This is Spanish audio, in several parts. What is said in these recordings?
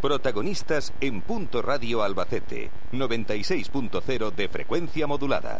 Protagonistas en Punto Radio Albacete, 96.0 de frecuencia modulada.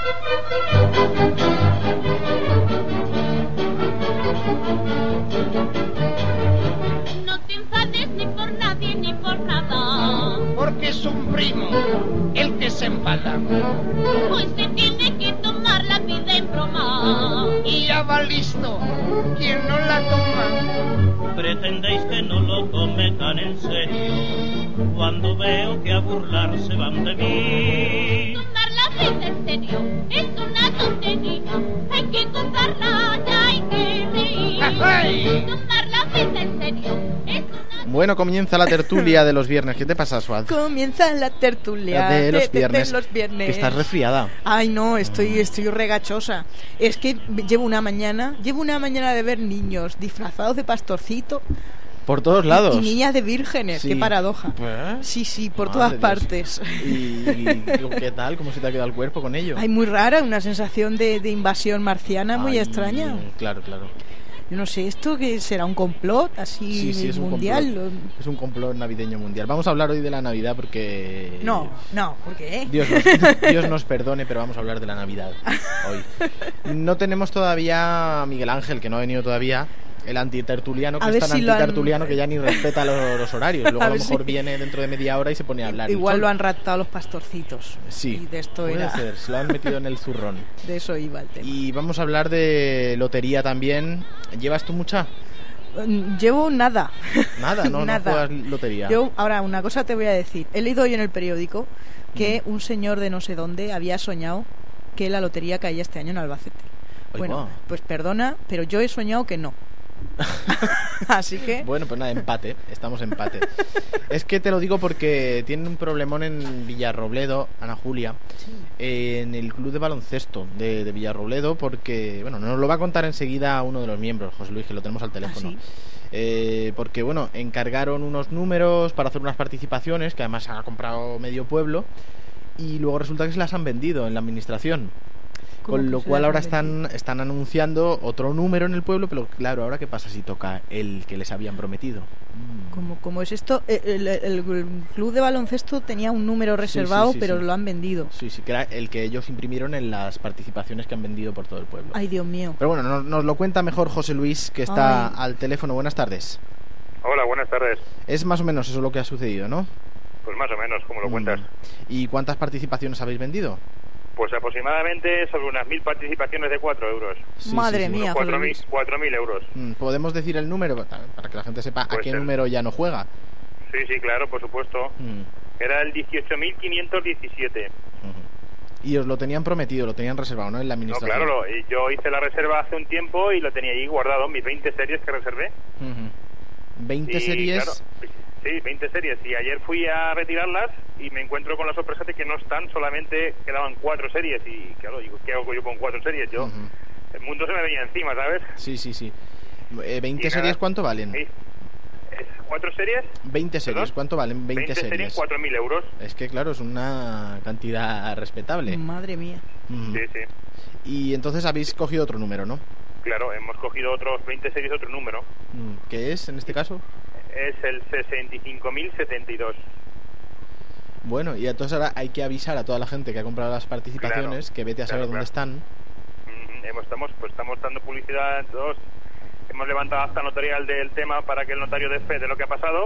No te enfades ni por nadie ni por nada, porque es un primo el que se enfada. Pues se tiene que tomar la vida en broma. Y ya va listo quien no la toma. Pretendéis que no lo tome tan en serio, cuando veo que a burlarse van de mí. Tomar la vida en serio es una tontería, hay que gozarla, ya hay que reír. ¡Ay! Tomar la vida en serio es una... Bueno, comienza la tertulia de los viernes. ¿Qué te pasa, Suad? Comienza la tertulia de los viernes. de los viernes. Que estás resfriada. Ay, no, estoy regachosa. Es que llevo una mañana de ver niños disfrazados de pastorcito. Por todos lados. Y niñas de vírgenes, Sí. qué paradoja. Pues, Sí, por madre todas Dios. partes. ¿Y qué tal? ¿Cómo se te ha quedado el cuerpo con ello? Ay, muy rara, una sensación de invasión marciana muy Ay, extraña. Claro. Yo no sé, ¿esto qué será? ¿Un complot así Sí, es mundial? un complot. Es un complot navideño mundial. Vamos a hablar hoy de la Navidad porque... No, ¿por qué? Dios nos perdone, pero vamos a hablar de la Navidad hoy. No tenemos todavía a Miguel Ángel, que no ha venido todavía. El antitertuliano, que A es ver tan si lo antitertuliano que ya ni respeta los horarios. Luego a lo ver mejor si- viene dentro de media hora y se pone a hablar. Igual lo han raptado los pastorcitos. Sí, Y de esto puede era. ser, se lo han metido en el zurrón. De eso iba el tema. Y vamos a hablar de lotería también. ¿Llevas tú mucha? Llevo nada. Nada, no juegas lotería. Yo, ahora, una cosa te voy a decir. He leído hoy en el periódico que un señor de no sé dónde había soñado que la lotería caía este año en Albacete. Ay, Bueno, guau. pues perdona, pero yo he soñado que no. Así que... Bueno, pues nada, empate, estamos empate. Es que te lo digo porque tienen un problemón en Villarrobledo, Ana Julia, en el club de baloncesto de Villarrobledo, porque, bueno, nos lo va a contar enseguida uno de los miembros, José Luis, que lo tenemos al teléfono. ¿Ah, Porque, bueno, encargaron unos números para hacer unas participaciones, que además ha comprado medio pueblo, y luego resulta que se las han vendido en la administración. ¿Cómo Con que lo se cual las ahora han están anunciando otro número en el pueblo, pero claro, ahora qué pasa si toca el que les habían prometido. ¿Cómo es esto? El club de baloncesto tenía un número reservado, sí, pero sí. lo han vendido. Sí, que era el que ellos imprimieron en las participaciones que han vendido por todo el pueblo. Ay, Dios mío. Pero bueno, nos lo cuenta mejor José Luis, que está Ay. al teléfono. Buenas tardes. Hola, buenas tardes. Es más o menos eso lo que ha sucedido, ¿no? Pues más o menos, como lo cuentas. ¿Y cuántas participaciones habéis vendido? Pues aproximadamente sobre unas 1.000 participaciones de 4 euros. Madre mía, José Unos Luis. 4.000 euros. ¿Podemos decir el número? Para que la gente sepa a Pues qué el- número ya no juega. Sí, claro, por supuesto. Era el 18.517. Y os lo tenían prometido, lo tenían reservado, ¿no? En la No, administración. claro, yo hice la reserva hace un tiempo y lo tenía ahí guardado, mis 20 series que reservé. 20 Y, series. claro, sí, 20 series. Y ayer fui a retirarlas y me encuentro con la sorpresa de que no están, solamente quedaban 4 series. Y claro, digo, ¿qué hago yo con 4 series? Yo, el mundo se me venía encima, ¿sabes? Sí. 20 Y series, nada, ¿cuánto valen? sí. ¿4 series? 20 series, ¿Perdón? ¿cuánto valen 20 series? 4.000 euros. Es que claro, es una cantidad respetable. Madre mía. Ujú. Sí. Y entonces habéis cogido otro número, ¿no? Claro, hemos cogido otros 20 series, otro número. ¿Qué es en este caso? Es el 65.072. Bueno, y entonces ahora hay que avisar a toda la gente que ha comprado las participaciones que vete a saber dónde están. Estamos dando publicidad a todos. Hemos levantado acta notarial del tema para que el notario dé fe de lo que ha pasado.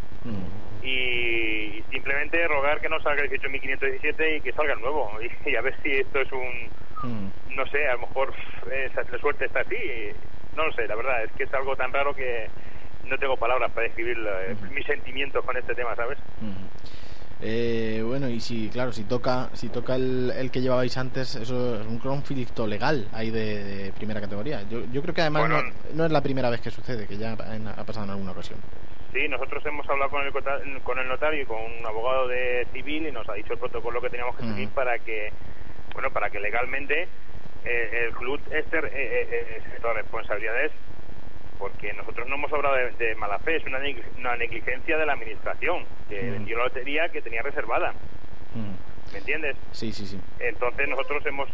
Y simplemente rogar que no salga el 18.517 y que salga el nuevo. Y a ver si esto es no sé, a lo mejor la suerte está así. No lo sé, la verdad es que es algo tan raro que no tengo palabras para describir mis sentimientos con este tema, ¿sabes? Bueno, y si toca el que llevabais antes, eso es un conflicto legal ahí de primera categoría. Yo creo que además no es la primera vez que sucede, que ya ha pasado en alguna ocasión. Sí, nosotros hemos hablado con el notario y con un abogado de civil y nos ha dicho el protocolo que teníamos que seguir para que legalmente el club se todas las responsabilidades, porque nosotros no hemos hablado de mala fe, es una negligencia de la administración que vendió la lotería que tenía reservada. ¿Me entiendes? Sí. Entonces nosotros hemos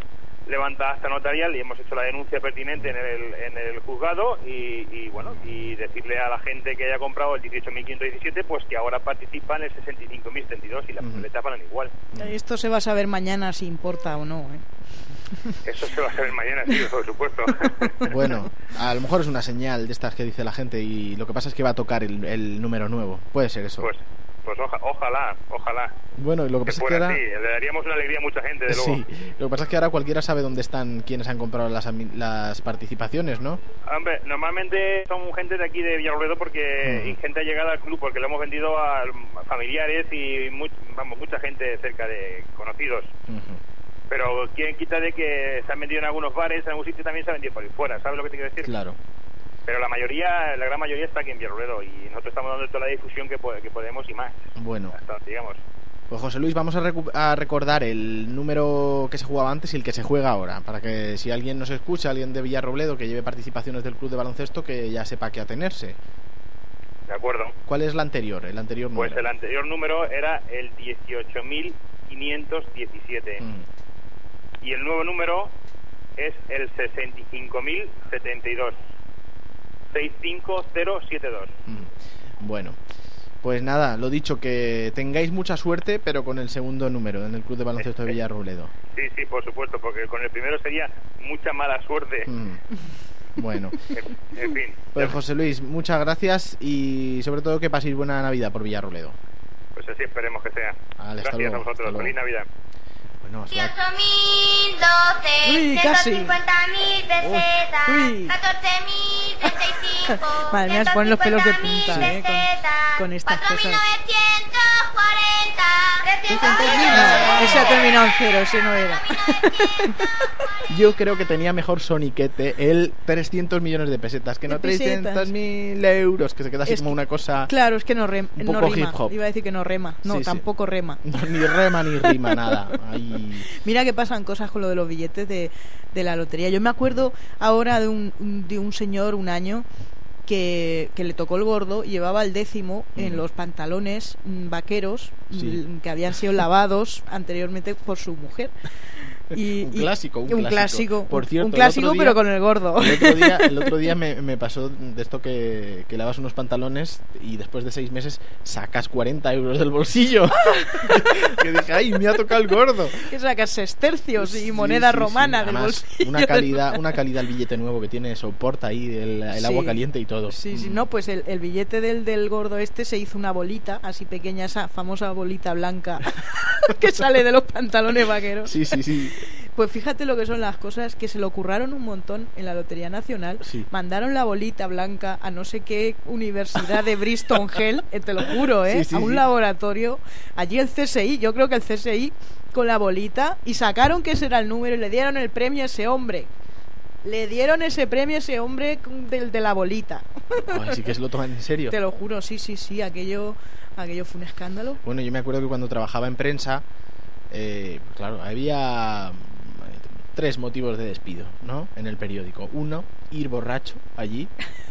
levanta acta notarial y hemos hecho la denuncia pertinente en el juzgado y bueno, y decirle a la gente que haya comprado el 18.517 pues que ahora participa en el 65.032 y las papeletas van igual. Esto se va a saber mañana si importa o no, Eso se va a saber mañana, sí, por supuesto. Bueno, a lo mejor es una señal de estas que dice la gente y lo que pasa es que va a tocar el número nuevo. Puede ser eso. Pues ojalá. Bueno, y lo que pasa es que ahora... Sí, le daríamos una alegría a mucha gente, de luego. Sí, lo que pasa es que ahora cualquiera sabe dónde están quienes han comprado las participaciones, ¿no? Hombre, normalmente son gente de aquí de Villarrobledo porque y gente allegada al club porque lo hemos vendido a familiares y mucha gente cerca de conocidos. Pero quién quita de que se han vendido en algunos bares, en algún sitio también se ha vendido por ahí fuera, ¿sabes lo que te quiero decir? Claro. Pero la gran mayoría está aquí en Villarrobledo y nosotros estamos dando toda la difusión que podemos y más. Bueno. Hasta, digamos. Pues José Luis, vamos a recordar el número que se jugaba antes y el que se juega ahora, para que si alguien nos escucha, alguien de Villarrobledo que lleve participaciones del club de baloncesto, que ya sepa qué atenerse. De acuerdo. ¿Cuál es el anterior número? Pues el anterior número era el 18.517. Y el nuevo número es el 65.072. 65072. Bueno, pues nada, lo dicho, que tengáis mucha suerte, pero con el segundo número en el Club de Baloncesto de Villarrobledo. Sí, por supuesto, porque con el primero sería mucha mala suerte. Bueno, en fin. Pues José Luis, muchas gracias y sobre todo que paséis buena Navidad por Villarrobledo. Pues así esperemos que sea. Vale, gracias a vosotros, feliz Navidad. Bueno, 18.012, casi. 150.000 pesetas, 14.035. Madre mía, se ponen los pelos de punta, con estas cosas. 4.940. Ese ha terminado en cero, ese no era. Yo creo que tenía mejor soniquete el 300 millones de pesetas, que no 300.000 euros, que se queda así como una cosa. Claro, es que no rima. Hip hop. Iba a decir que no rema. No, sí, tampoco rema. No, ni rema ni rima, nada. Ahí... Mira que pasan cosas con lo de los billetes de la lotería. Yo me acuerdo ahora de un señor un año que le tocó el gordo, llevaba el 10º en los pantalones vaqueros que habían sido lavados anteriormente por su mujer. Un clásico. Por cierto, un día, clásico, pero con el gordo. El otro día me pasó de esto que lavas unos pantalones y después de 6 meses sacas 40 euros del bolsillo. Que dije, ay, me ha tocado el gordo. Que sacas sestercios y moneda romana del bolsillo. Una calidad el billete nuevo que tiene, soporta ahí el agua caliente y todo. Sí, no, pues el billete del gordo se hizo una bolita así pequeña, esa famosa bolita blanca que sale de los pantalones vaqueros. Sí. Pues fíjate lo que son las cosas, que se lo curraron un montón en la Lotería Nacional. Mandaron la bolita blanca a no sé qué universidad de Bristol Hell, te lo juro, a un laboratorio. Allí el CSI, yo creo que el CSI con la bolita, y sacaron que ese era el número y le dieron el premio a ese hombre. Le dieron ese premio a ese hombre del de la bolita. Así que se lo toman en serio. Te lo juro, sí, aquello fue un escándalo. Bueno, yo me acuerdo que cuando trabajaba en prensa, claro, había 3 motivos de despido, ¿no? En el periódico. 1, ir borracho allí.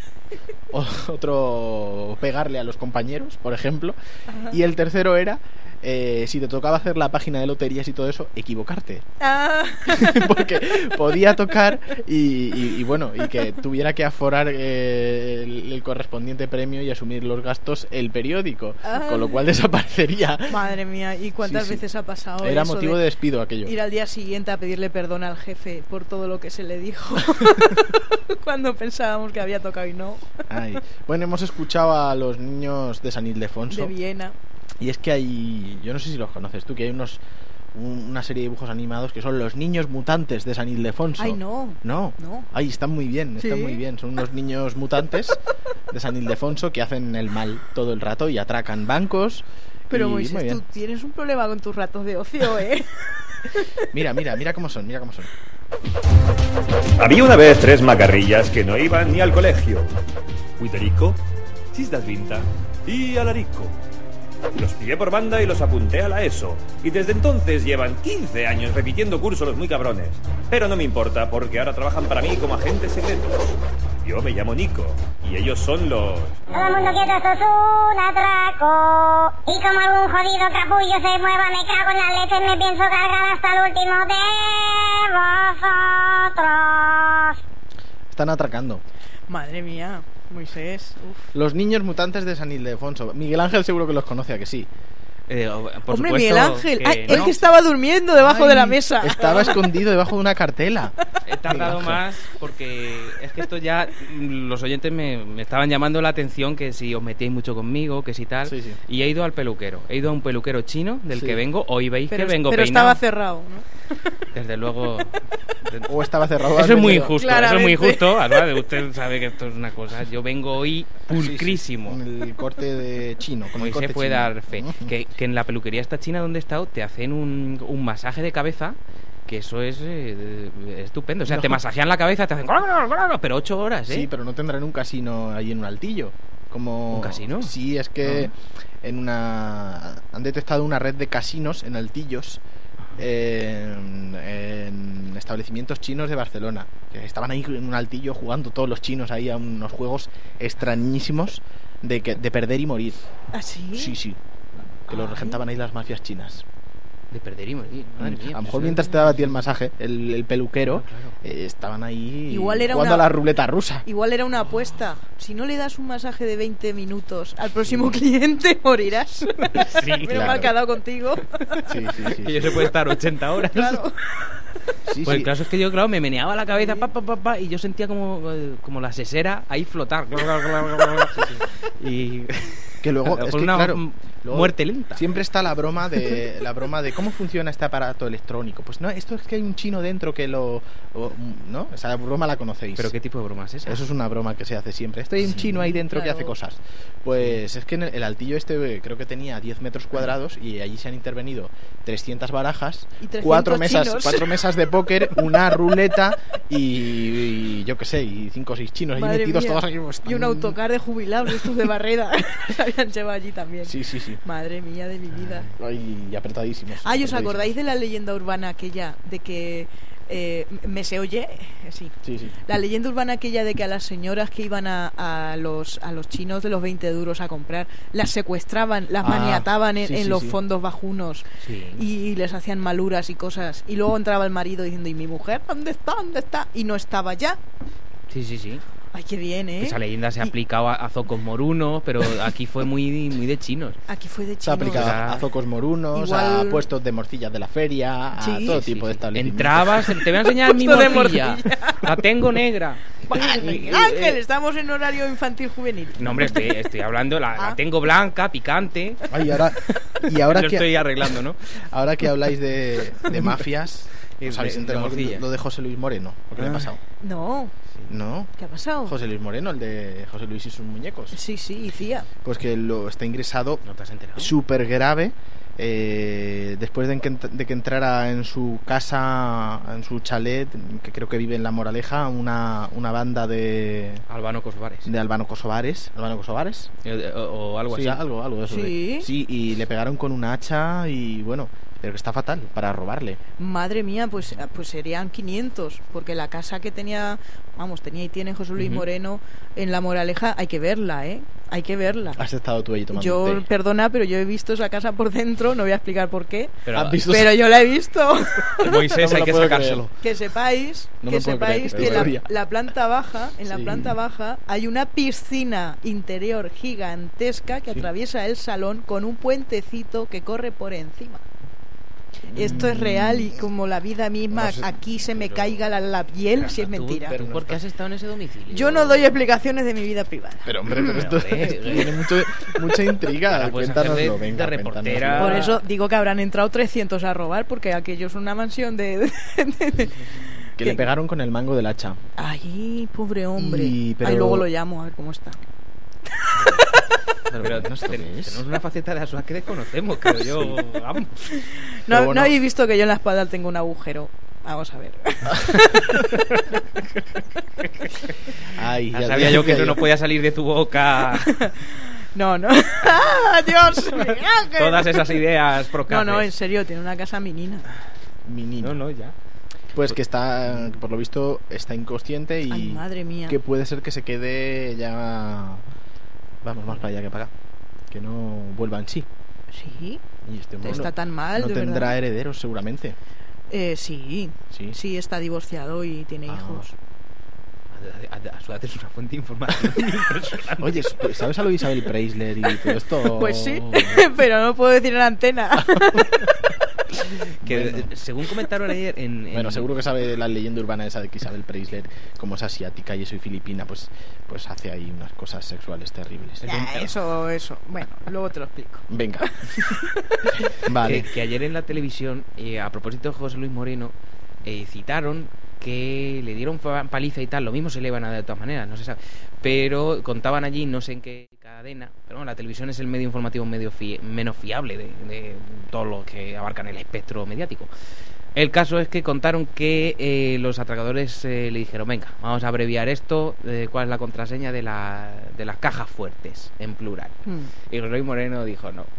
Otro, pegarle a los compañeros, por ejemplo. Ajá. Y el tercero era, si te tocaba hacer la página de loterías y todo eso, equivocarte. Porque podía tocar y bueno, y que tuviera que aforar el correspondiente premio y asumir los gastos el periódico, con lo cual desaparecería. Madre mía, ¿y cuántas veces ha pasado Era eso motivo de despido aquello. Ir al día siguiente a pedirle perdón al jefe por todo lo que se le dijo cuando pensábamos que había tocado y no. Bueno, hemos escuchado a los niños de San Ildefonso, de Viena. Y es que hay, yo no sé si los conoces tú, que hay una serie de dibujos animados que son los niños mutantes de San Ildefonso. Ay, no. Ay, están muy bien, muy bien. Son unos niños mutantes de San Ildefonso que hacen el mal todo el rato y atracan bancos. Pero Moisés, tú tienes un problema con tus ratos de ocio, ¿eh? Mira cómo son. Había una vez 3 macarrillas que no iban ni al colegio. Huiterico, Chisdasvinta y Alarico. Los pillé por banda y los apunté a la ESO. Y desde entonces llevan 15 años repitiendo cursos los muy cabrones. Pero no me importa, porque ahora trabajan para mí como agentes secretos. Yo me llamo Nico, y ellos son los... Todo el mundo quieto, esto es un atraco. Y como algún jodido capullo se mueva, me cago en la leche, me pienso cargar hasta el último de vosotros. Están atracando. Madre mía, Moisés. Uf. Los niños mutantes de San Ildefonso. Miguel Ángel seguro que los conoce, ¿a que sí? Por Hombre, Miguel Ángel, el que estaba durmiendo debajo de la mesa. Estaba escondido debajo de una cartela. He tardado más porque es que esto ya los oyentes me estaban llamando la atención, que si os metíais mucho conmigo, que si tal. Sí. Y he ido al peluquero. He ido a un peluquero chino del que vengo. Hoy veis que vengo pero peinado. Estaba cerrado, ¿no? Desde luego. O estaba cerrado. Eso es muy injusto. Eso es muy injusto. Usted sabe que esto es una cosa. Yo vengo hoy pulcrísimo. Con el corte de chino. Hoy se puede dar fe. Que en la peluquería esta china donde he estado te hacen un masaje de cabeza, que eso es estupendo. O sea, te masajean la cabeza, te hacen... Pero 8 horas, ¿eh? Sí, pero no tendrán un casino ahí en un altillo. Como... ¿Un casino? Sí, es que han detectado una red de casinos en altillos en establecimientos chinos de Barcelona, que estaban ahí en un altillo jugando todos los chinos ahí a unos juegos extrañísimos de perder y morir. ¿Ah, sí? Sí. Que lo regentaban ahí las mafias chinas. De perder y morir, madre mía. A lo mejor mientras te daba a ti el masaje, el peluquero, claro. Estaban ahí jugando a la ruleta rusa. Igual era una apuesta. Si no le das un masaje de 20 minutos al próximo cliente, morirás. Sí, Menos mal que ha dado contigo. Sí. Que yo se puede estar 80 horas. Claro. Pues el caso es que yo, claro, me meneaba la cabeza, y yo sentía como la sesera ahí flotar. Y... que luego es que, claro, muerte lenta. Siempre está la broma de cómo funciona este aparato electrónico. Pues no, esto es que hay un chino dentro que ¿no? Esa broma la conocéis. ¿Pero qué tipo de broma es esa? Eso es una broma que se hace siempre. Hay un chino ahí dentro que hace cosas. Pues es que en el altillo creo que tenía 10 metros cuadrados y allí se han intervenido 300 barajas, 4 mesas de póker, una ruleta y yo qué sé, y 5 o 6 chinos ahí metidos todos aquí. Y un autocar de jubilados, estos de Barreda. Se habían llevado allí también. Sí. Madre mía de mi vida. Y apretadísimos. ¿Os acordáis de la leyenda urbana aquella de que ¿me se oye? Sí. La leyenda urbana aquella de que a las señoras que iban a los chinos de los 20 duros a comprar, las secuestraban, las maniataban en los fondos bajunos y les hacían maluras y cosas, y luego entraba el marido diciendo: ¿y mi mujer? ¿Dónde está? Y no estaba ya. Sí. Ay, qué bien, ¿eh? Esa leyenda se aplicaba a zocos morunos, pero aquí fue muy de chinos. Aquí fue de chinos. Se aplicaba a zocos morunos, a puestos de morcillas de la feria, a todo tipo de establecimientos. Entrabas, te voy a enseñar mi morcilla. La tengo negra. Ángel, estamos en horario infantil juvenil. No, hombre, estoy hablando, la tengo blanca, picante. Ay, ahora lo estoy arreglando, ¿no? Ahora que habláis de mafias, ¿sabéis lo de José Luis Moreno? ¿Qué le ha pasado? No. ¿Qué ha pasado? José Luis Moreno, el de José Luis y sus muñecos. Sí, y Cía. Pues que lo está ingresado. ¿No te has enterado? Súper grave. Después de que entrara en su casa, en su chalet, que creo que vive en La Moraleja, una banda de Albano Kosovares. ¿Albano Kosovares? O algo así. Sí, algo de eso. Sí, y le pegaron con un hacha y bueno, pero que está fatal, para robarle. Madre mía, pues serían 500, porque la casa que tenía y tiene José Luis Moreno en La Moraleja, hay que verla, hay que verla. ¿Has estado tú ahí tomando té? Perdona, pero yo he visto esa casa por dentro, no voy a explicar por qué, pero yo la he visto. Moisés, hay que sacárselo. Que sepáis que la planta baja, en la planta baja hay una piscina interior gigantesca que atraviesa el salón con un puentecito que corre por encima. Esto es real, y como la vida misma, aquí se me caiga la piel si es mentira. ¿Pero por qué has estado en ese domicilio? Yo no doy explicaciones de mi vida privada. Pero hombre, esto tiene mucha intriga. Cuéntanoslo, venga, de reportera. Por eso digo que habrán entrado 300 a robar, porque aquello es una mansión de que le pegaron con el mango del hacha. Ay, pobre hombre. Ahí luego lo llamo a ver cómo está. Pero tenemos una faceta de Asuaz que desconocemos, creo yo. Vamos. No habéis visto que yo en la espalda tengo un agujero. Vamos a ver. Ya sabía yo que eso no podía salir de tu boca. No. Dios mío. Todas esas ideas procaces. No, en serio, tiene una casa minina. No, ya. Pues que está, por lo visto, está inconsciente y... Ay, madre mía. Que puede ser que se quede ya... Vamos, más para allá que para acá. Que no vuelva en sí. Sí. Y está tan mal, no de tendrá verdad. herederos, seguramente. Sí, está divorciado y tiene hijos. A su edad es una fuente de información impresionante. Oye, ¿sabes algo de Isabel Preisler y todo esto? Pues sí, pero no puedo decir en la antena. Que según comentaron ayer Bueno, seguro que sabe la leyenda urbana esa de que Isabel Preisler, como es asiática y eso y filipina, pues hace ahí unas cosas sexuales terribles. Ya, eso. Bueno, luego te lo explico. Venga. Vale. Que ayer en la televisión, a propósito de José Luis Moreno, citaron que le dieron paliza y tal. Lo mismo se le iban a dar de todas maneras, no se sabe. Pero contaban allí, no sé en qué cadena, pero bueno, la televisión es el medio informativo menos fiable de todos los que abarcan el espectro mediático. El caso es que contaron que los atracadores le dijeron: venga, vamos a abreviar esto, cuál es la contraseña de las cajas fuertes, en plural. Y José Luis Moreno dijo: no.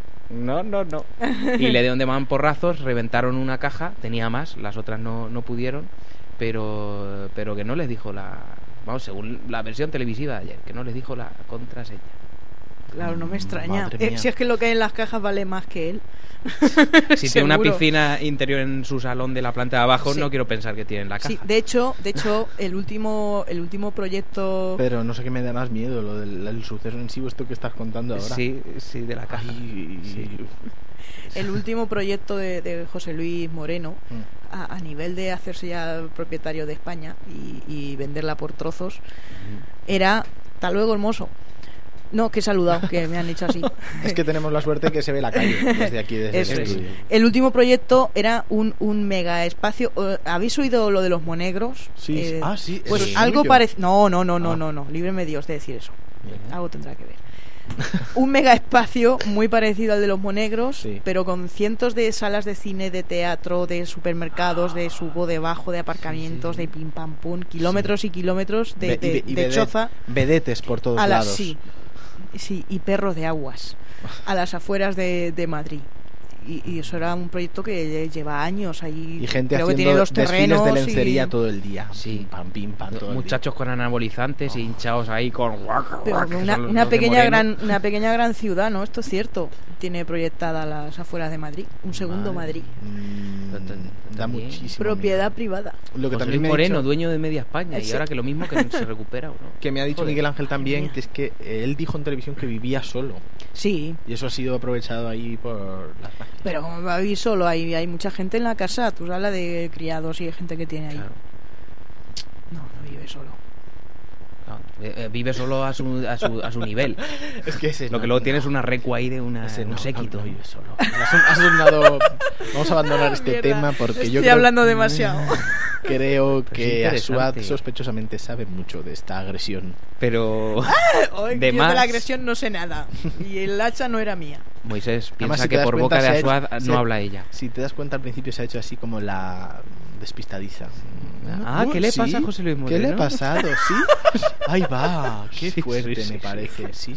Y le dieron de mamporrazos, reventaron una caja, tenía más, las otras no pudieron, pero que no les dijo según la versión televisiva de ayer, que no les dijo la contraseña. Claro, no me extraña. Si es que lo que hay en las cajas vale más que él. Si tiene una piscina interior en su salón de la planta de abajo, no quiero pensar que tiene en la caja. Sí, de hecho, el último proyecto... Pero no sé qué me da más miedo, lo del suceso en sí, esto que estás contando ahora. Sí, de la caja. Sí. El último proyecto de José Luis Moreno, a nivel de hacerse ya propietario de España y venderla por trozos, era: hasta luego, hermoso. No, que he saludado, que me han dicho así. Es que tenemos la suerte que se ve la calle desde aquí, desde el estudio. El último proyecto era un mega espacio. ¿Habéis oído lo de los monegros? Sí. Sí. Pues algo parecido. No. Líbreme Dios de decir eso. Algo tendrá que ver. Un mega espacio muy parecido al de los monegros, pero con cientos de salas de cine, de teatro, de supermercados, de subo, de bajo, de aparcamientos, de pim pam pum, kilómetros y kilómetros de choza. Vedetes por todos lados. Sí, y perros de aguas a las afueras de Madrid. Y eso era un proyecto que lleva años ahí. Y gente creo haciendo que tiene los terrenos desfiles de lencería todo el día. Sí, pim pam, todo muchachos con anabolizantes e hinchados ahí con... Pero una pequeña gran ciudad, ¿no? Esto es cierto. Tiene proyectada las afueras de Madrid. Un segundo Madrid. Da muchísimo propiedad miedo. Privada. Lo que José también Luis Moreno, dueño de media España. Y ahora que lo mismo, que se recupera o no. Que me ha dicho Miguel Ángel también, que es que él dijo en televisión que vivía solo. Sí. Y eso ha sido aprovechado ahí por las páginas. Pero como va a vivir solo, hay mucha gente en la casa. Tú hablas de criados y de gente que tiene ahí. Claro. No vive solo. Vive solo a su nivel. Es que lo que luego tienes una recua ahí de un séquito. No vive solo. Has sonado... Vamos a abandonar este tema porque Estoy hablando demasiado. Creo que Asuad sospechosamente sabe mucho de esta agresión. Pero yo de la agresión no sé nada. Y el hacha no era mía. Moisés piensa que por boca de Asuad no habla ella. Si te das cuenta, al principio se ha hecho así como la despistadiza. ¿Qué le pasa a José Luis Moreno? ¿Qué le ha pasado? ¿Sí? Ahí va, qué fuerte me parece. Sí.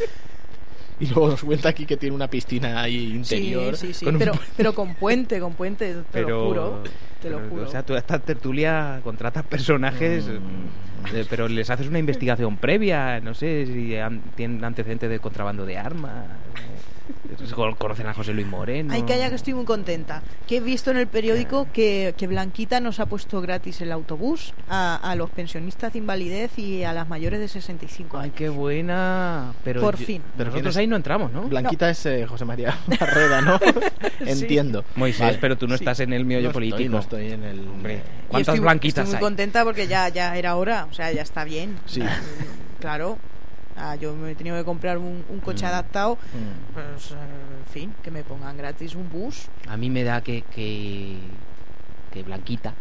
Y luego nos cuenta aquí que tiene una piscina ahí interior. Sí. Pero con puente, te lo juro. O sea, tú a esta tertulia contratas personajes, pero les haces una investigación previa, no sé si tienen antecedentes de contrabando de armas. Conocen a José Luis Moreno. Ay, calla, que estoy muy contenta. Que he visto en el periódico que Blanquita nos ha puesto gratis el autobús a los pensionistas de invalidez y a las mayores de 65 años. Ay, qué buena. Por fin. Pero nosotros ahí no entramos, ¿no? Blanquita es José María Barreda, ¿no? Entiendo. Moisés, vale. Pero tú no estás en el meollo político. No estoy en el... Hombre, ¿cuántas Blanquitas estoy muy contenta porque ya era hora. O sea, ya está bien. Sí. Claro. Yo me he tenido que comprar un coche adaptado, pues en fin, que me pongan gratis un bus. A mí me da que Blanquita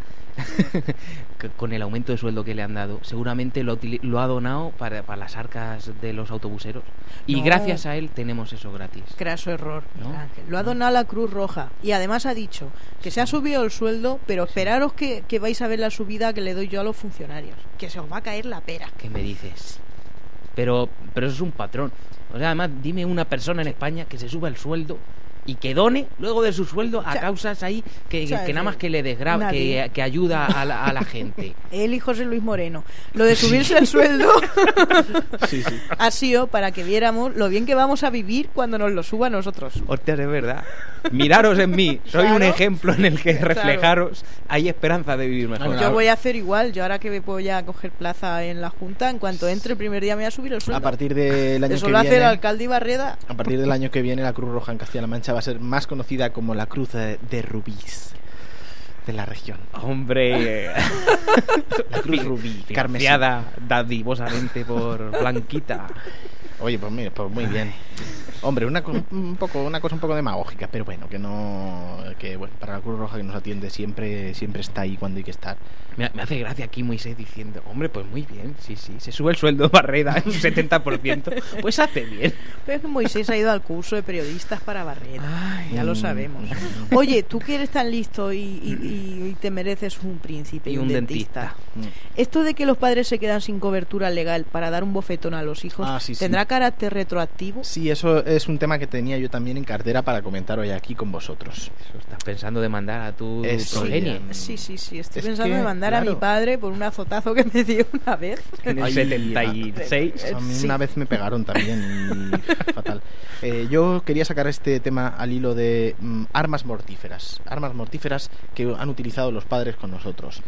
con el aumento de sueldo que le han dado seguramente lo ha donado para las arcas de los autobuseros y gracias a él tenemos eso gratis. Craso error, ¿no? Lo ha donado a la Cruz Roja y además ha dicho que se ha subido el sueldo, pero esperaros que vais a ver la subida que le doy yo a los funcionarios, que se os va a caer la pera. ¿Qué me dices? Pero eso es un patrón. O sea, además, dime una persona en España que se suba el sueldo y que done luego de su sueldo a causas ahí que nada más que le desgrava, que ayuda a la gente. Él y José Luis Moreno. Lo de subirse el sueldo ha sido para que viéramos lo bien que vamos a vivir cuando nos lo suba a nosotros. Hostia, es verdad. Miraros en mí, soy un ejemplo en el que reflejaros, hay esperanza de vivir mejor. Yo voy a hacer igual, yo ahora que voy a coger plaza en la Junta, en cuanto entre el primer día me voy a subir el sueldo. A partir del año Eso que lo viene, hace el alcalde Ibarreda. A partir del año que viene, la Cruz Roja en Castilla-La Mancha va a ser más conocida como la Cruz de Rubís de la región. Hombre, la Cruz Rubí, financiada dadivosamente por Blanquita. Oye, pues mira, pues muy bien. Hombre, una cosa un poco demagógica, pero bueno, que bueno, para la Cruz Roja que nos atiende siempre está ahí cuando hay que estar. Me hace gracia aquí Moisés diciendo, hombre, pues muy bien, sí, se sube el sueldo Barreda en un 70%, pues hace bien. Pero es que Moisés ha ido al curso de periodistas para Barreda, ya lo sabemos. Oye, tú que eres tan listo y te mereces un príncipe y un dentista. Esto de que los padres se quedan sin cobertura legal para dar un bofetón a los hijos, ¿tendrá carácter retroactivo? Sí, eso es un tema que tenía yo también en cartera para comentar hoy aquí con vosotros. ¿Estás pensando de mandar a tu progenie? Sí, estoy pensando de mandar a mi padre por un azotazo que me dio una vez. En el 76. A mí una vez me pegaron también y fatal. Yo quería sacar este tema al hilo de armas mortíferas que han utilizado los padres con nosotros.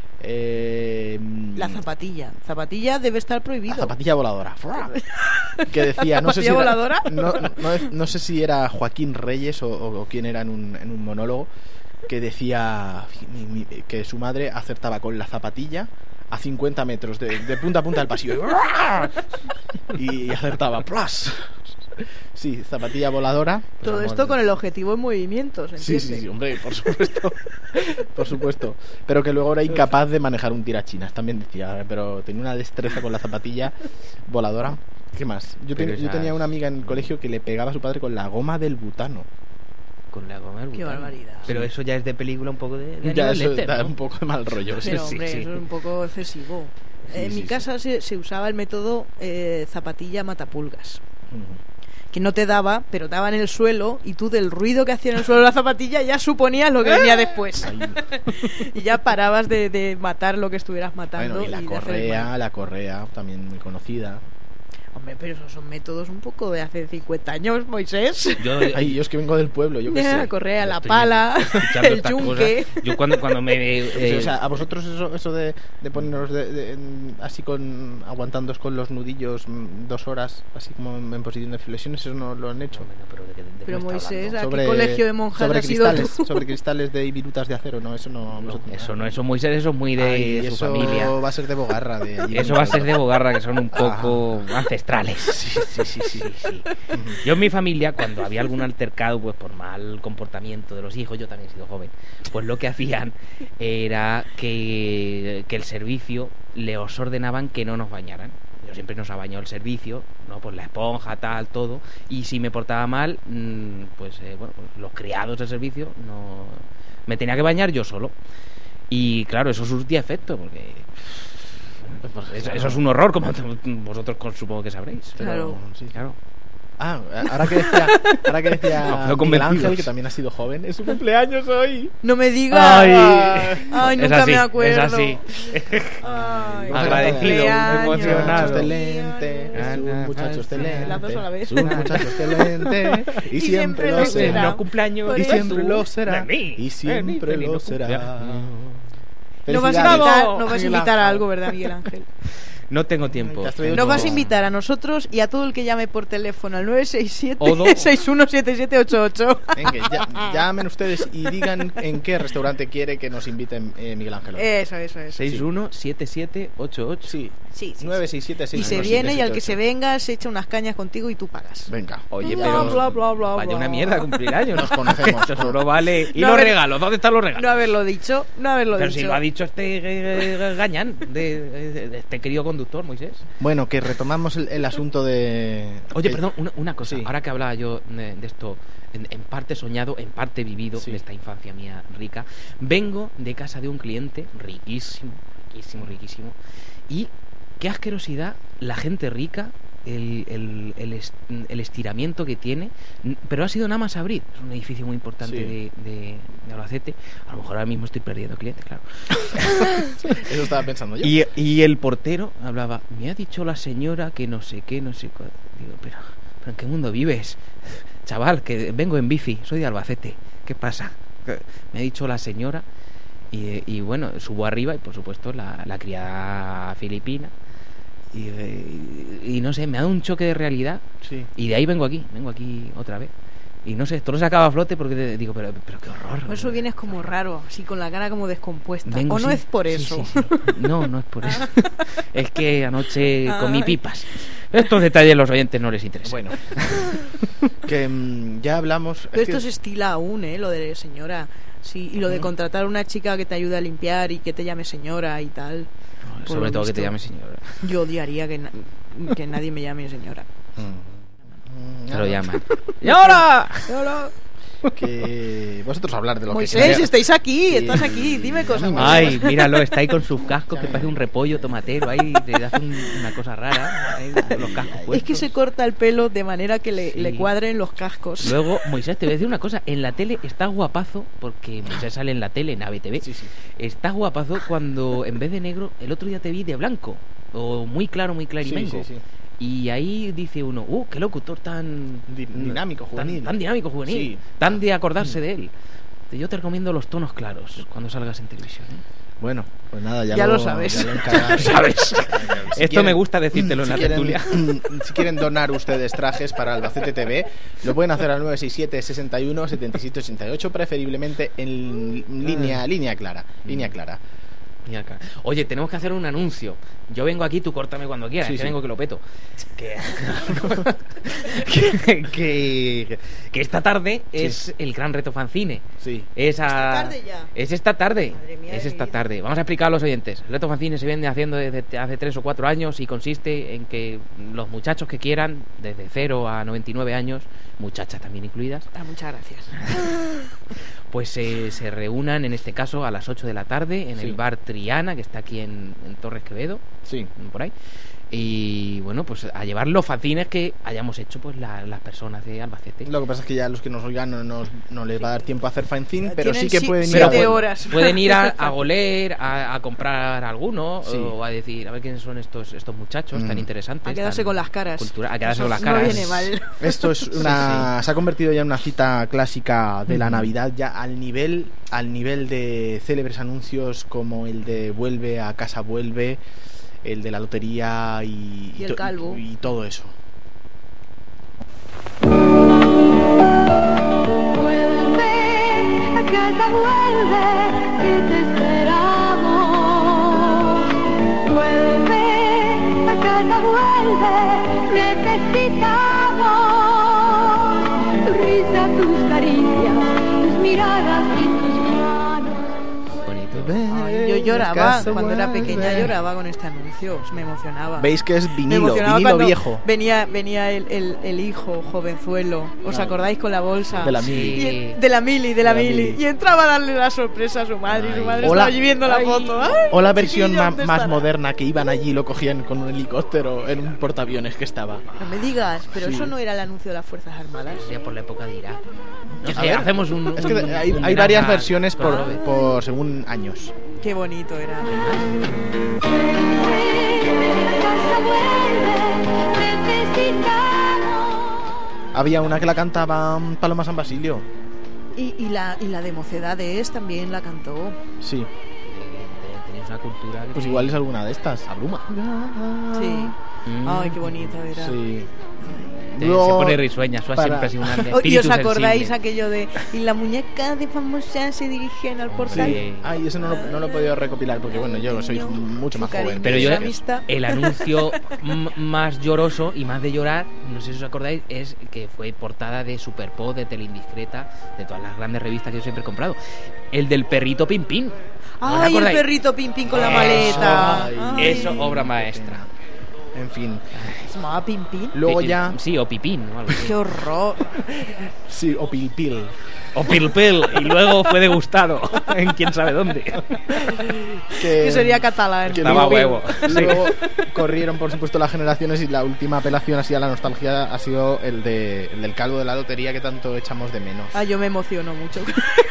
La zapatilla debe estar prohibido. La zapatilla voladora que decía, no sé si era, no sé si era Joaquín Reyes o quién era en un monólogo, que decía que su madre acertaba con la zapatilla a 50 metros de punta a punta del pasillo y acertaba ¡plus! Sí, zapatilla voladora. Todo esto con el objetivo en movimiento, ¿se entiende? Sí, hombre, por supuesto. Pero que luego era incapaz de manejar un tirachinas, también decía, pero tenía una destreza con la zapatilla voladora. ¿Qué más? Yo tenía una amiga en el colegio que le pegaba a su padre con la goma del butano. Con la goma del butano. Qué barbaridad. Pero eso ya es de película un poco de ya eso Lecter, da ¿no? un poco de mal rollo. Pero hombre, eso es un poco excesivo. En mi casa se usaba el método zapatilla matapulgas. Que no te daba, pero daba en el suelo y tú del ruido que hacía en el suelo la zapatilla ya suponías lo que venía después. Y ya parabas de matar lo que estustuvieras matando. Bueno, y la correa también muy conocida. Hombre, pero esos son métodos un poco de hace 50 años, Moisés. Yo es que vengo del pueblo, yo qué sé. La correa, la pala, el yunque. Yo cuando me... o sea, a vosotros eso de ponernos así aguantándoos con los nudillos 2 horas, así como en posición de flexiones, eso no lo han hecho. Pero Moisés, ¿a qué colegio de monjas has ido tú? Sobre cristales de virutas de acero, no, eso no. Eso Moisés, eso es muy de su familia. Eso va a ser de Bogarra. Eso va a ser de Bogarra, que son un poco ancestrales. Sí. Yo en mi familia, cuando había algún altercado, pues por mal comportamiento de los hijos, yo también he sido joven, pues lo que hacían era que el servicio os ordenaban que no nos bañaran. Yo siempre nos ha bañado el servicio, no, pues la esponja, tal, todo, y si me portaba mal, pues los criados del servicio no me tenía que bañar yo solo. Y claro, eso surtía efecto, porque eso es un horror, como vosotros supongo que sabréis. Claro. Ahora que decía Miguel Ángel, que también ha sido joven, es su cumpleaños hoy. No me digas. Ay, nunca me acuerdo. Es así. Ay, agradecido, emocionado. Es un muchacho excelente. Las dos a la vez. Es un muchacho excelente. Y siempre lo será. No cumpleaños. Y siempre lo será. Y siempre lo será. Nos vas a invitar a algo, ¿verdad, Miguel Ángel? No tengo tiempo. Nos vas a invitar a nosotros y a todo el que llame por teléfono al 967-617788. Venga, llamen ustedes y digan en qué restaurante quiere que nos inviten Miguel Ángel. Eso. 617788. Sí. 967. Y se viene y al que se venga se echa unas cañas contigo y tú pagas. Venga. Oye, pero vaya una mierda cumplir años. Nos conocemos. Eso solo vale. ¿Y los regalos? ¿Dónde están los regalos? No haberlo dicho. Pero si lo ha dicho este gañán de este querido conductor, Moisés. Bueno, que retomamos el asunto de... Oye, perdón, una cosa. Sí. Ahora que hablaba yo de esto, en parte soñado, en parte vivido, de esta infancia mía rica, vengo de casa de un cliente riquísimo, y qué asquerosidad la gente rica el estiramiento que tiene, pero ha sido nada más abrir. Es un edificio muy importante de Albacete. A lo mejor ahora mismo estoy perdiendo clientes, claro. Eso estaba pensando yo. Y el portero hablaba, me ha dicho la señora que no sé qué, no sé cuál. Digo, pero ¿en qué mundo vives? Chaval, que vengo en bici, soy de Albacete. ¿Qué pasa? Me ha dicho la señora. Y bueno, subo arriba y por supuesto la criada filipina. Y no sé, me ha dado un choque de realidad. Sí. Y de ahí vengo aquí otra vez. Y no sé, esto lo sacaba a flote porque digo, pero qué horror. Por eso vienes como raro, así con la cara como descompuesta. Vengo, ¿O no es por eso? Sí. No es por eso. Es que anoche comí pipas. Estos detalles los oyentes no les interesan. Bueno, que ya hablamos. Pero esto se estila aún, lo de señora. Sí, y lo de contratar a una chica que te ayude a limpiar y que te llame señora y tal. Sobre todo que te llame señora. Yo odiaría que nadie me llame señora. Te lo llaman. ¡Señora! Que vosotros hablar de lo Moisés, que queráis. estáis aquí, estás aquí, dime cosas. Ay, míralo, está ahí con sus cascos que parece un repollo tomatero, ahí le hace una cosa rara, ahí, los cascos puestos. Es que se corta el pelo de manera que le cuadren los cascos. Luego, Moisés, te voy a decir una cosa, en la tele está guapazo, porque Moisés sale en la tele, en ABTV, está guapazo cuando en vez de negro, el otro día te vi de blanco, o muy claro, muy clarimengo. Sí. Y ahí dice uno, qué locutor tan dinámico, juvenil. Tan dinámico, juvenil. Tan de acordarse de él. Yo te recomiendo los tonos claros cuando salgas en televisión. Bueno, pues nada, ya lo sabes. Ya lo sabes. Esto me gusta decírtelo en la tertulia. Si quieren donar ustedes trajes para Albacete TV, lo pueden hacer al 967 61 77 88, preferiblemente en línea clara. Oye, tenemos que hacer un anuncio. Yo vengo aquí, tú córtame cuando quieras, vengo que lo peto. Que esta tarde es el gran reto fanzine. Sí. ¿Esta tarde ya? Es esta tarde. Madre mía, es esta tarde. Vamos a explicar a los oyentes. El reto fanzine se viene haciendo desde hace 3 o 4 años y consiste en que los muchachos que quieran, desde 0 a 99 años, muchachas también incluidas. Muchas gracias. Pues se reúnan, en este caso, a las 8 de la tarde en el bar Triana, que está aquí en Torres Quevedo. Sí. Por ahí. Y bueno, pues a llevar los fanzines que hayamos hecho pues las personas de Albacete. Lo que pasa es que ya los que nos oigan no les va a dar tiempo a hacer fanzine, pero sí que pueden ir 7 horas. Pueden ir a goler, a comprar alguno, o a decir, a ver quiénes son estos muchachos tan interesantes. A quedarse con las caras. A quedarse con las caras. No viene mal. Esto es se ha convertido ya en una cita clásica de la Navidad, ya al nivel de célebres anuncios como el de Vuelve a casa, vuelve, el de la lotería y el calvo y todo eso. Vuelve a casa, vuelve, que te esperamos. Vuelve a casa, vuelve, necesitamos tu risa, tus caricias, tus miradas y tus manos. Bonito. Yo lloraba, cuando era pequeña lloraba con este anuncio, me emocionaba. ¿Veis que es vinilo viejo? Venía el hijo jovenzuelo, ¿os acordáis? Con la bolsa de la Mili. De la Mili. Y entraba a darle la sorpresa a su madre, y su madre estaba allí viendo la foto. O la versión más moderna, que iban allí y lo cogían con un helicóptero en un portaaviones que estaba. No me digas, pero eso no era el anuncio de las Fuerzas Armadas. Ya por la época de Irak. A ver, hacemos es que hay varias versiones por según años. Qué bonito era. Había una que la cantaba Paloma San Basilio. Y la de Mocedades también la cantó. Sí. Tenéis una cultura que pues igual es alguna de estas. Abruma. Sí. Ay, qué bonito era. Sí. Se pone risueña, siempre ha sido un espíritu ¿Y os acordáis sensible. Aquello de y la muñeca de famosa se dirigían al portal? Sí. Ay, eso no lo he podido recopilar porque bueno, yo soy mucho más joven. Pero yo el anuncio más lloroso y más de llorar, no sé si os acordáis, es que fue portada de Superpop, de Teleindiscreta, de todas las grandes revistas que yo siempre he comprado. El del perrito Pin Pin. Ay, el perrito Pin Pin con la maleta. Eso, obra maestra. En fin. ¿Se llamaba Pimpín? Luego ya... Sí, o Pipín o algo así. ¡Qué horror! Sí, o Pilpil. O Pilpil, y luego fue degustado en quién sabe dónde. Que sería catalán. Que estaba luego, huevo. Luego corrieron, por supuesto, las generaciones y la última apelación así a la nostalgia ha sido el del calvo de la lotería que tanto echamos de menos. Ah, yo me emociono mucho.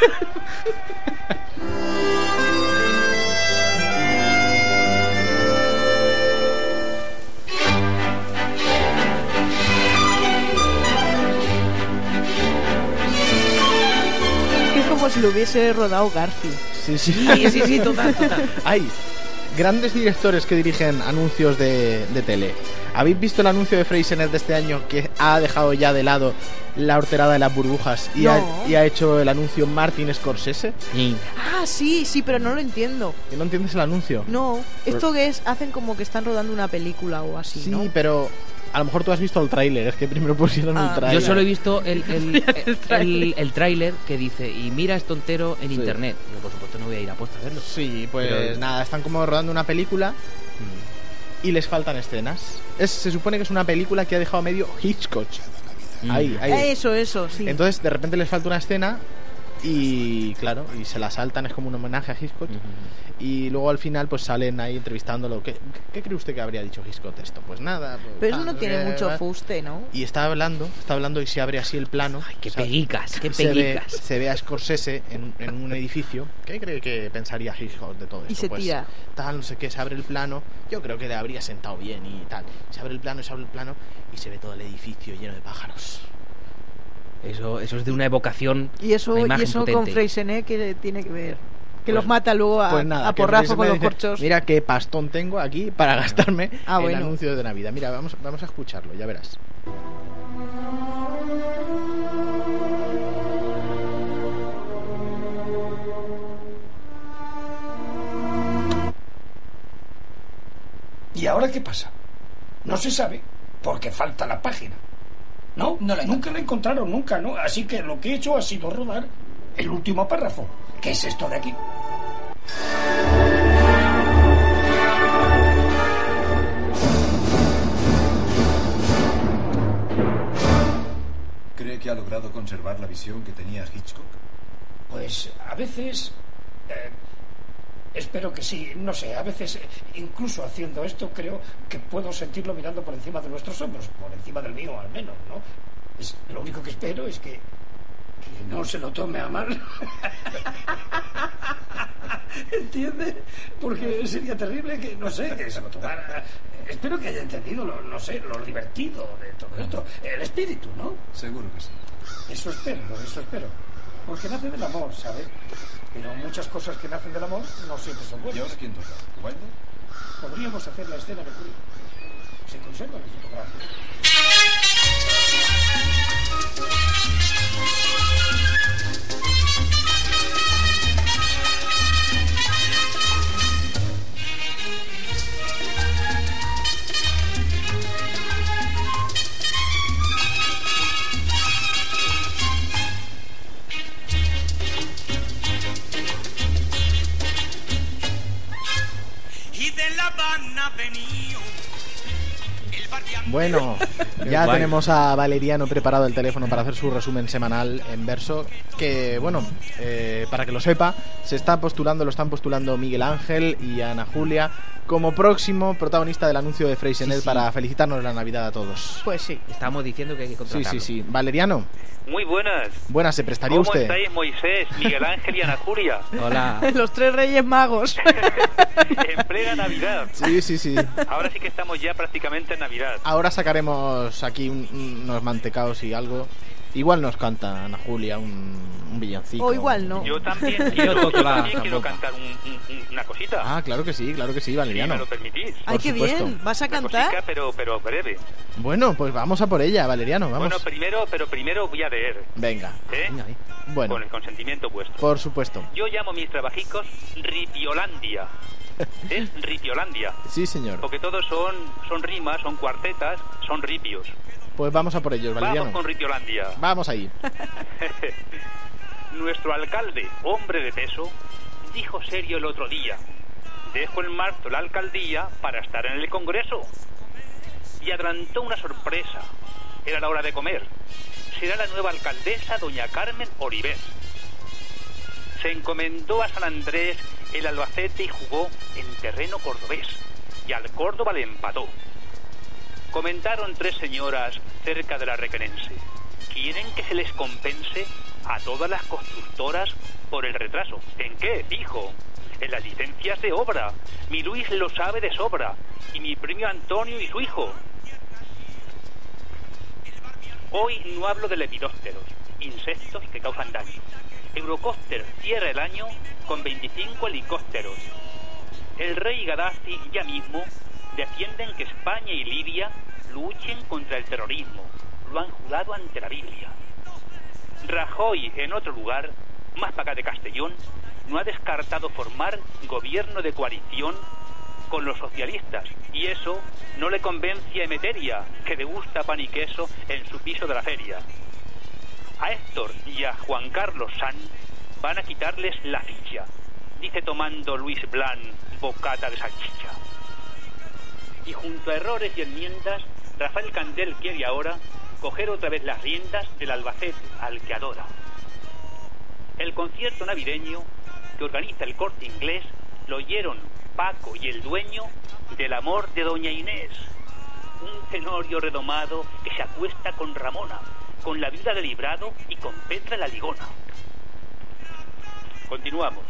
Como si lo hubiese rodado Garci. Sí, total. Hay grandes directores que dirigen anuncios de tele. ¿Habéis visto el anuncio de Freixenet de este año que ha dejado ya de lado la horterada de las burbujas y, no. ha hecho el anuncio Martin Scorsese? Sí. Ah, sí, pero no lo entiendo. ¿Que no entiendes el anuncio? No, esto que es, hacen como que están rodando una película o así, sí, ¿no? pero... A lo mejor tú has visto el tráiler, es que primero pusieron el tráiler. Yo solo he visto el tráiler que dice, y mira esto entero en internet. Yo, por supuesto, no voy a ir a posta a verlo. Sí, pues nada, están como rodando una película y les faltan escenas. Se supone que es una película que ha dejado medio Hitchcock. Ahí. Eso, sí. Entonces, de repente les falta una escena y, claro, y se la saltan, es como un homenaje a Hitchcock. Y luego al final pues salen ahí entrevistándolo. ¿Qué cree usted que habría dicho Hitchcock esto? Pues nada. Pues, pero eso no tiene mucho fuste, ¿no? Y está hablando y se abre así el plano. Ay, qué peguicas. Se ve a Scorsese en un edificio. ¿Qué cree que pensaría Hitchcock de todo esto? Y se tira. Tal, no sé qué, se abre el plano. Yo creo que le habría sentado bien y tal. Se abre el plano y se ve todo el edificio lleno de pájaros. Eso es de una evocación. Y eso con Freixenet, ¿qué tiene que ver? Que los mata luego a porrazo con los corchos. Mira qué pastón tengo aquí para gastarme en anuncios de Navidad. Mira, vamos a escucharlo, ya verás. ¿Y ahora qué pasa? No se sabe, porque falta la página. Nunca la encontraron, nunca, ¿no? Así que lo que he hecho ha sido rodar el último párrafo. ¿Qué es esto de aquí? ¿Cree que ha logrado conservar la visión que tenía Hitchcock? Pues a veces... espero que sí, no sé, a veces incluso haciendo esto creo que puedo sentirlo mirando por encima de nuestros hombros, por encima del mío al menos, ¿no? Lo único que espero es que no se lo tome a mal. ¿Entiende? Porque sería terrible que, no sé, que se lo tomara. Espero que haya entendido lo divertido de todo esto, el espíritu, ¿no? Seguro que sí. Eso espero. Porque nace del amor, ¿sabe? Pero muchas cosas que nacen del amor no siempre son buenas. ¿Y ahora quién toca? ¿Wilder? Podríamos hacer la escena de Curie. Se conserva en el fotografía. Bueno, ya tenemos a Valeriano preparado el teléfono para hacer su resumen semanal en verso. Que, bueno, para que lo sepa, lo están postulando Miguel Ángel y Ana Julia como próximo protagonista del anuncio de Freixenet para felicitarnos la Navidad a todos. Pues sí. Estamos diciendo que hay que contratarlo. Sí. Valeriano. Muy buenas. Buenas, ¿se prestaría usted? ¿Cómo estáis, Moisés, Miguel Ángel y Ana Julia? Hola. Los tres Reyes Magos. En plena Navidad. Sí. Ahora sí que estamos ya prácticamente en Navidad. Ahora sacaremos aquí unos mantecaos y algo. Igual nos canta Ana Julia un villancico. O igual no. Yo también quiero cantar una cosita. Ah, claro que sí, Valeriano. Si me lo permitís. Ay, qué bien. ¿Vas a cantar? Cosica, pero breve. Bueno, pues vamos a por ella, Valeriano, vamos. Bueno, primero voy a leer. Venga. Bueno. Con el consentimiento vuestro. Por supuesto. Yo llamo mis trabajicos Ripiolandia. ¿Es Ripiolandia? Sí, señor. Porque todos son rimas, son cuartetas, son ripios. Pues vamos a por ellos, Valeriano. Vamos con Ripiolandia. Vamos ahí. Nuestro alcalde, hombre de peso, dijo serio el otro día: dejo en marzo la alcaldía para estar en el Congreso. y adelantó una sorpresa. Era la hora de comer. Será la nueva alcaldesa, doña Carmen Oliver. Se encomendó a San Andrés el Albacete y jugó en terreno cordobés, y al Córdoba le empató. Comentaron 3 señoras cerca de la Requenense: quieren que se les compense a todas las constructoras por el retraso. ¿En qué, hijo? En las licencias de obra. Mi Luis lo sabe de sobra, y mi premio Antonio y su hijo. Hoy no hablo de lepidópteros, insectos que causan daño. Eurocópter cierra el año con 25 helicópteros. El rey Gaddafi ya mismo defienden que España y Libia luchen contra el terrorismo. Lo han jurado ante la Biblia. Rajoy, en otro lugar, más para acá de Castellón, no ha descartado formar gobierno de coalición con los socialistas, y eso no le convence a Emeteria, que degusta pan y queso en su piso de la feria. A Héctor y a Juan Carlos Sanz van a quitarles la ficha, dice tomando Luis Blanc bocata de salchicha. Y junto a errores y enmiendas, Rafael Candel quiere ahora coger otra vez las riendas del Albacete, al que adora. El concierto navideño que organiza el Corte Inglés lo oyeron Paco y el dueño del amor de doña Inés, un tenorio redomado que se acuesta con Ramona, con la viuda de Librado y con Petra la Ligona. Continuamos.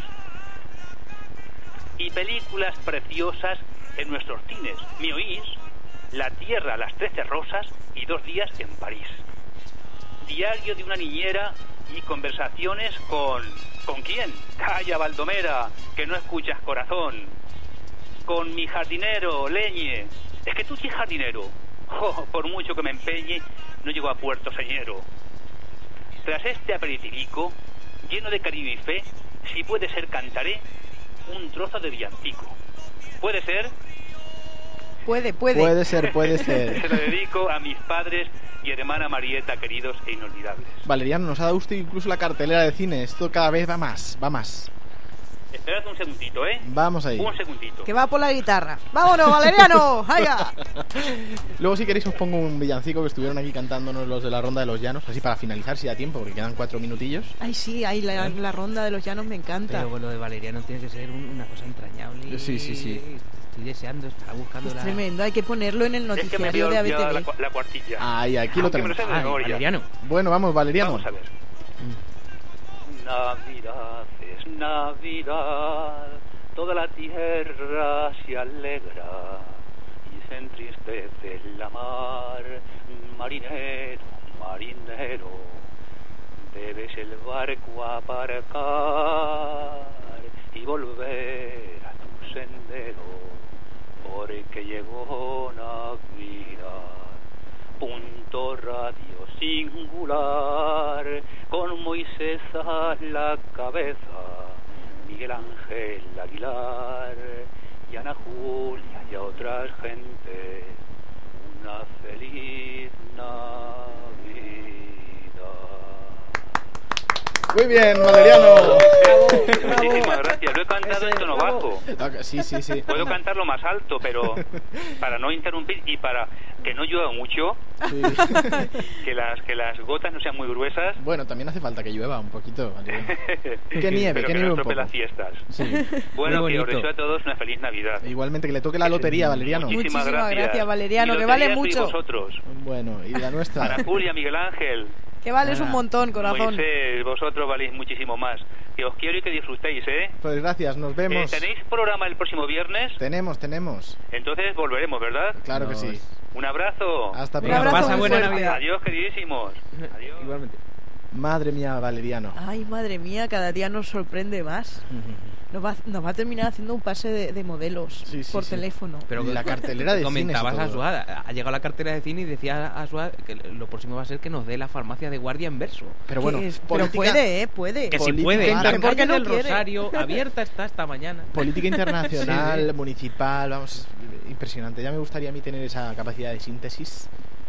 Y películas preciosas en nuestros cines. ¿Me oís? La Tierra, las 13 rosas y 2 días en París. Diario de una niñera y conversaciones con... ¿Con quién? Calla, Baldomera, que no escuchas corazón. Con mi jardinero, Leñe. Es que tú sí jardinero. Oh, por mucho que me empeñe, no llego a puerto señero. Tras este aperitivico, lleno de cariño y fe, si puede ser cantaré un trozo de villancico. ¿Puede ser? Puede. Puede ser. Se lo dedico a mis padres y hermana Marieta, queridos e inolvidables. Valeriano, nos ha dado usted incluso la cartelera de cine. Esto cada vez va más. Esperad un segundito, ¿eh? Vamos ahí. Un segundito. Que va por la guitarra. ¡Vámonos, Valeriano! ¡Haya! Luego, si queréis, os pongo un villancico que estuvieron aquí cantándonos los de la Ronda de los Llanos, así para finalizar, si da tiempo, porque quedan 4 minutillos. Ay, sí, ahí la Ronda de los Llanos me encanta. Pero lo de Valeriano tiene que ser una cosa entrañable. Sí. Estoy deseando, estaba buscando la... Tremendo, hay que ponerlo en el noticiario de ABTV. La cuartilla. Ay, aquí lo tenemos. Valeriano. Bueno, vamos, Valeriano. Vamos a ver. Navidad es Navidad, toda la tierra se alegra y se entristece la mar. Marinero, marinero, debes el barco aparcar y volver a tu sendero, porque llegó Navidad. Punto radio singular, con Moisés a la cabeza, Miguel Ángel Aguilar y Ana Julia y a otras gentes, una feliz Navidad. Muy bien, Valeriano. Muchísimas gracias. Lo he cantado en tono bajo. Sí. Puedo cantarlo más alto, pero para no interrumpir y para que no llueva mucho, sí. que las gotas no sean muy gruesas. Bueno, también hace falta que llueva un poquito, Valeriano. Que nieve, pero que no un poco. las fiestas. Sí. Bueno, que os deseo a todos una feliz Navidad. Igualmente, que le toque la lotería, Valeriano. Muchísimas gracias, Valeriano, que vale mucho. Vosotros. Bueno, y la nuestra. Ana Julia, Miguel Ángel. Que vales un montón, corazón. Moisés, vosotros valéis muchísimo más. Que os quiero y que disfrutéis, ¿eh? Pues gracias, nos vemos. ¿Tenéis programa el próximo viernes? Tenemos. Entonces volveremos, ¿verdad? Claro que sí. Un abrazo. Hasta pronto. Un abrazo. Pasa buena Navidad. Adiós, queridísimos. Adiós. Igualmente. Madre mía, Valeriano. Ay, madre mía, cada día nos sorprende más. Nos va a terminar haciendo un pase de modelos por teléfono. Pero la cartelera de cine. Comentabas a Suad, ha llegado la cartelera de cine y decía a Suad que lo próximo va a ser que nos dé la farmacia de guardia en verso. Pero bueno, pero puede. Que si puede. La calle del quiere. Rosario abierta está esta mañana. Política internacional, municipal, vamos, impresionante. Ya me gustaría a mí tener esa capacidad de síntesis.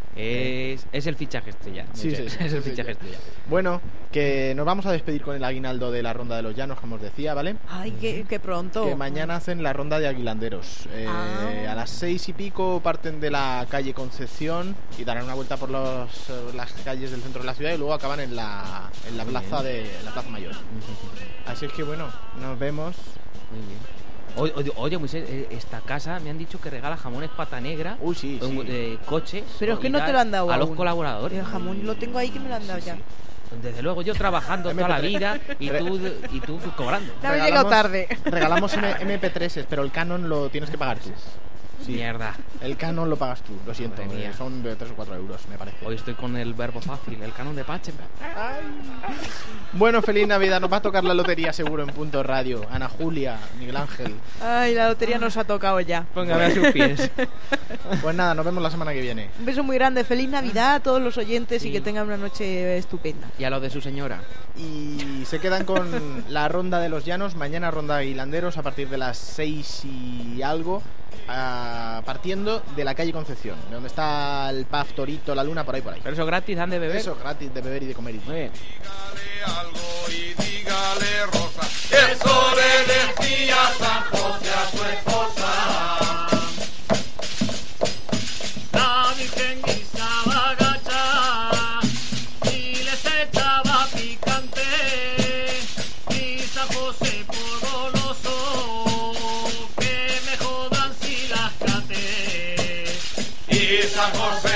Es el fichaje estrella. Sí, es el fichaje estrella. Bueno, que nos vamos a despedir con el aguinaldo de la Ronda de los Llanos, como os decía, ¿vale? Ay, qué pronto. Que mañana hacen la ronda de aguilanderos. A las 6 y pico parten de la calle Concepción y darán una vuelta por las calles del centro de la ciudad y luego acaban en la plaza Mayor. Así es que bueno, nos vemos. Muy bien. Oye, Moisés, esta casa me han dicho que regala jamones Pata Negra, coches. Pero es que no te lo han dado a aún. los colaboradores. El jamón lo tengo ahí que me lo han dado ya. Desde luego, yo trabajando toda la vida y tú cobrando. No he llegado tarde. Regalamos MP3s, pero el Canon lo tienes que pagar tú. Sí. Mierda. El Canon lo pagas tú, lo siento. Son de 3 o 4 euros, me parece. Hoy estoy con el verbo fácil, el Canon de Pache. Bueno, feliz Navidad. Nos va a tocar la lotería seguro en Punto Radio. Ana Julia, Miguel Ángel. Ay, la lotería nos ha tocado ya. Póngame a sus pies. Pues nada, nos vemos la semana que viene. Un beso muy grande. Feliz Navidad a todos los oyentes y que tengan una noche estupenda. Y a los de su señora. Y se quedan con la Ronda de los Llanos. Mañana ronda de aguilanderos a partir de las 6 y algo. Partiendo de la calle Concepción, de donde está el pub Torito, la Luna, por ahí. ¿Pero eso gratis dan de beber? Eso, gratis de beber y de comer. Muy bien. Dígale algo y dígale Rosa, eso le decía San José a su esposa. La Virgen guisaba gacha y les echaba picante, y San José por goloso que me jodan si las cate. Y San José